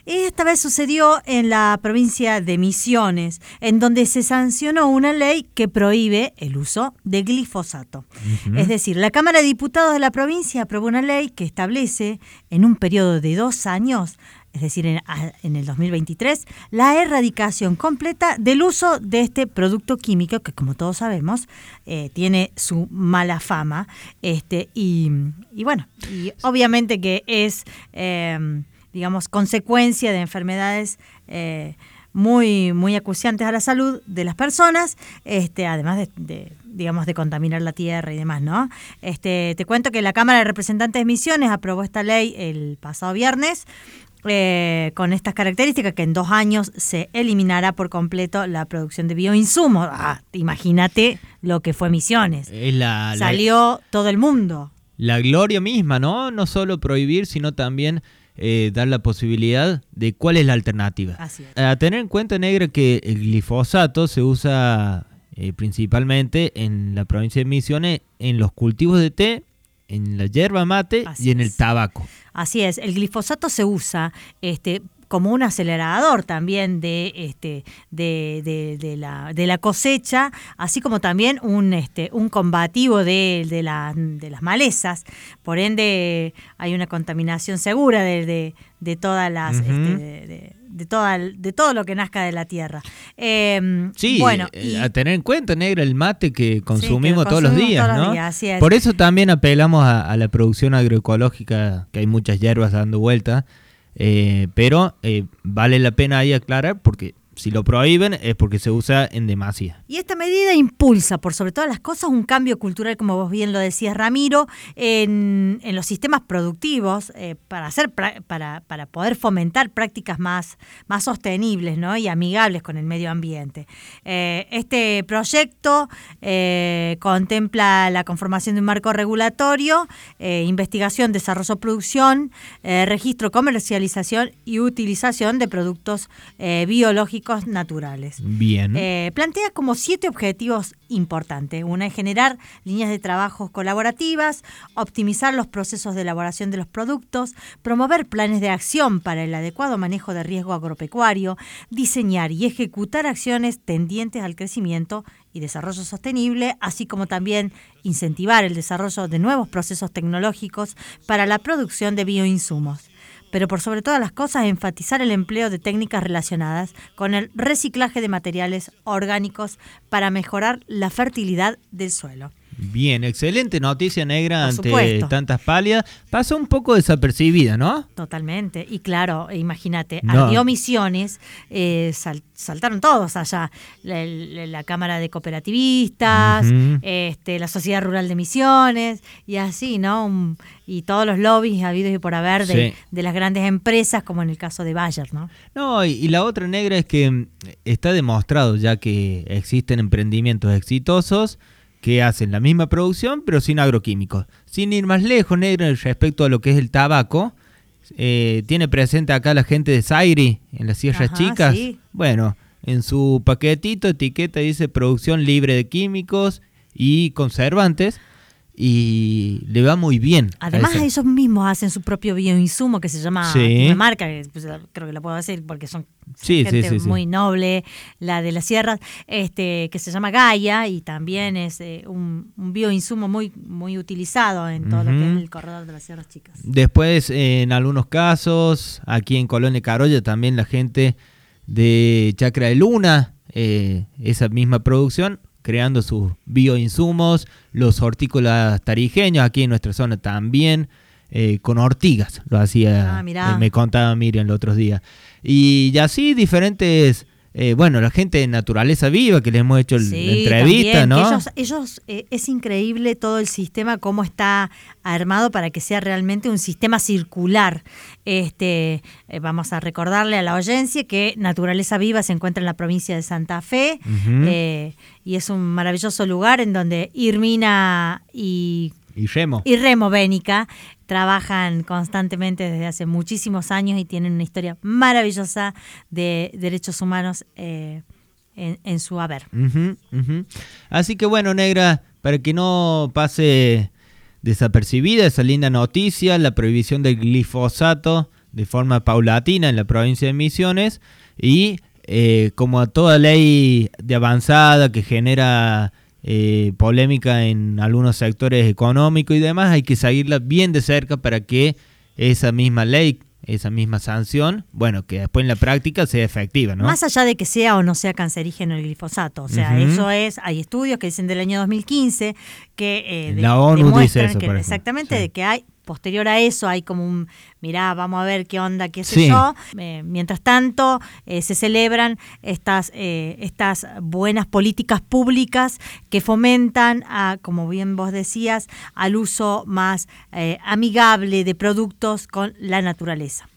Esta vez sucedió en la provincia de Misiones, en donde se sancionó una ley que prohíbe el uso de glifosato. Uh-huh. Es decir, la Cámara de Diputados de la provincia aprobó una ley que establece en un periodo de 2 años, es decir, en el 2023, la erradicación completa del uso de este producto químico que, como todos sabemos, tiene su mala fama. Y bueno, y obviamente que es, digamos, consecuencia de enfermedades muy, muy acuciantes a la salud de las personas, además digamos, de contaminar la tierra y demás, ¿no? Te cuento que la Cámara de Representantes de Misiones aprobó esta ley el pasado viernes, con estas características, que en 2 años se eliminará por completo la producción de bioinsumos. Imagínate lo que fue Misiones. Salió todo el mundo. La gloria misma, ¿no? No solo prohibir, sino también dar la posibilidad de cuál es la alternativa. Así es. A tener en cuenta, Negra, que el glifosato se usa principalmente en la provincia de Misiones en los cultivos de té, en la yerba mate y en el tabaco. Así es, el glifosato se usa como un acelerador también de la cosecha, así como también un combativo de las malezas. Por ende, hay una contaminación segura de todas las de todo lo que nazca de la tierra. Sí, bueno, a tener en cuenta, Negra, el mate que consumimos todos los días, ¿no? Así es. Por eso también apelamos a la producción agroecológica, que hay muchas hierbas dando vuelta, pero vale la pena ahí aclarar, porque si lo prohíben es porque se usa en demasía. Y esta medida impulsa, por sobre todas las cosas, un cambio cultural, como vos bien lo decías, Ramiro, en los sistemas productivos, para poder fomentar prácticas más sostenibles, ¿no? Y amigables con el medio ambiente. Este proyecto contempla la conformación de un marco regulatorio, investigación, desarrollo, producción, registro, comercialización y utilización de productos biológicos naturales. Bien. Plantea como 7 objetivos importantes. Una es generar líneas de trabajo colaborativas, optimizar los procesos de elaboración de los productos, promover planes de acción para el adecuado manejo de riesgo agropecuario, diseñar y ejecutar acciones tendientes al crecimiento y desarrollo sostenible, así como también incentivar el desarrollo de nuevos procesos tecnológicos para la producción de bioinsumos. Pero por sobre todas las cosas, enfatizar el empleo de técnicas relacionadas con el reciclaje de materiales orgánicos para mejorar la fertilidad del suelo. Bien, excelente noticia, Negra, ante tantas palias. Pasó un poco desapercibida, ¿no? Totalmente. Y claro, imagínate, ardió Misiones, saltaron todos allá. La Cámara de Cooperativistas, uh-huh. La Sociedad Rural de Misiones, y así, ¿no? Y todos los lobbies habidos y por haber de las grandes empresas, como en el caso de Bayer, ¿no? No, y la otra, Negra, es que está demostrado ya que existen emprendimientos exitosos que hacen la misma producción, pero sin agroquímicos. Sin ir más lejos, Negra, respecto a lo que es el tabaco, tiene presente acá la gente de Zairi, en las Sierras Chicas. Sí. Bueno, en su paquetito, etiqueta dice producción libre de químicos y conservantes, y le va muy bien. Además, ellos mismos hacen su propio bioinsumo, que se llama, una marca, que pues, creo que la puedo decir porque son gente muy noble, la de las sierras, que se llama Gaia, y también es un bioinsumo muy, muy utilizado en todo lo que es el corredor de las Sierras Chicas. Después, en algunos casos, aquí en Colonia Carolla, también la gente de Chacra de Luna, esa misma producción, creando sus bioinsumos, los hortícolas tarijeños, aquí en nuestra zona también, con ortigas, lo hacía, me contaba Miriam los otros días. Y así diferentes, la gente de Naturaleza Viva, que les hemos hecho la entrevista, también, ¿no? Ellos es increíble todo el sistema, cómo está armado para que sea realmente un sistema circular. Vamos a recordarle a la audiencia que Naturaleza Viva se encuentra en la provincia de Santa Fe, uh-huh. Y es un maravilloso lugar en donde Irmina y Remo Bénica trabajan constantemente desde hace muchísimos años y tienen una historia maravillosa de derechos humanos en su haber. Uh-huh, uh-huh. Así que bueno, Negra, para que no pase desapercibida esa linda noticia, la prohibición del glifosato de forma paulatina en la provincia de Misiones y como a toda ley de avanzada que genera polémica en algunos sectores económicos y demás, hay que seguirla bien de cerca para que esa misma ley, esa misma sanción, bueno, que después en la práctica sea efectiva, ¿no? Más allá de que sea o no sea cancerígeno el glifosato, o sea, eso es, hay estudios que dicen del año 2015 que la ONU dice eso, que, por exactamente, sí. de que hay, posterior a eso hay como un, mirá, vamos a ver qué onda, qué sé Sí. yo. Mientras tanto, se celebran estas buenas políticas públicas que fomentan, como bien vos decías, al uso más amigable de productos con la naturaleza.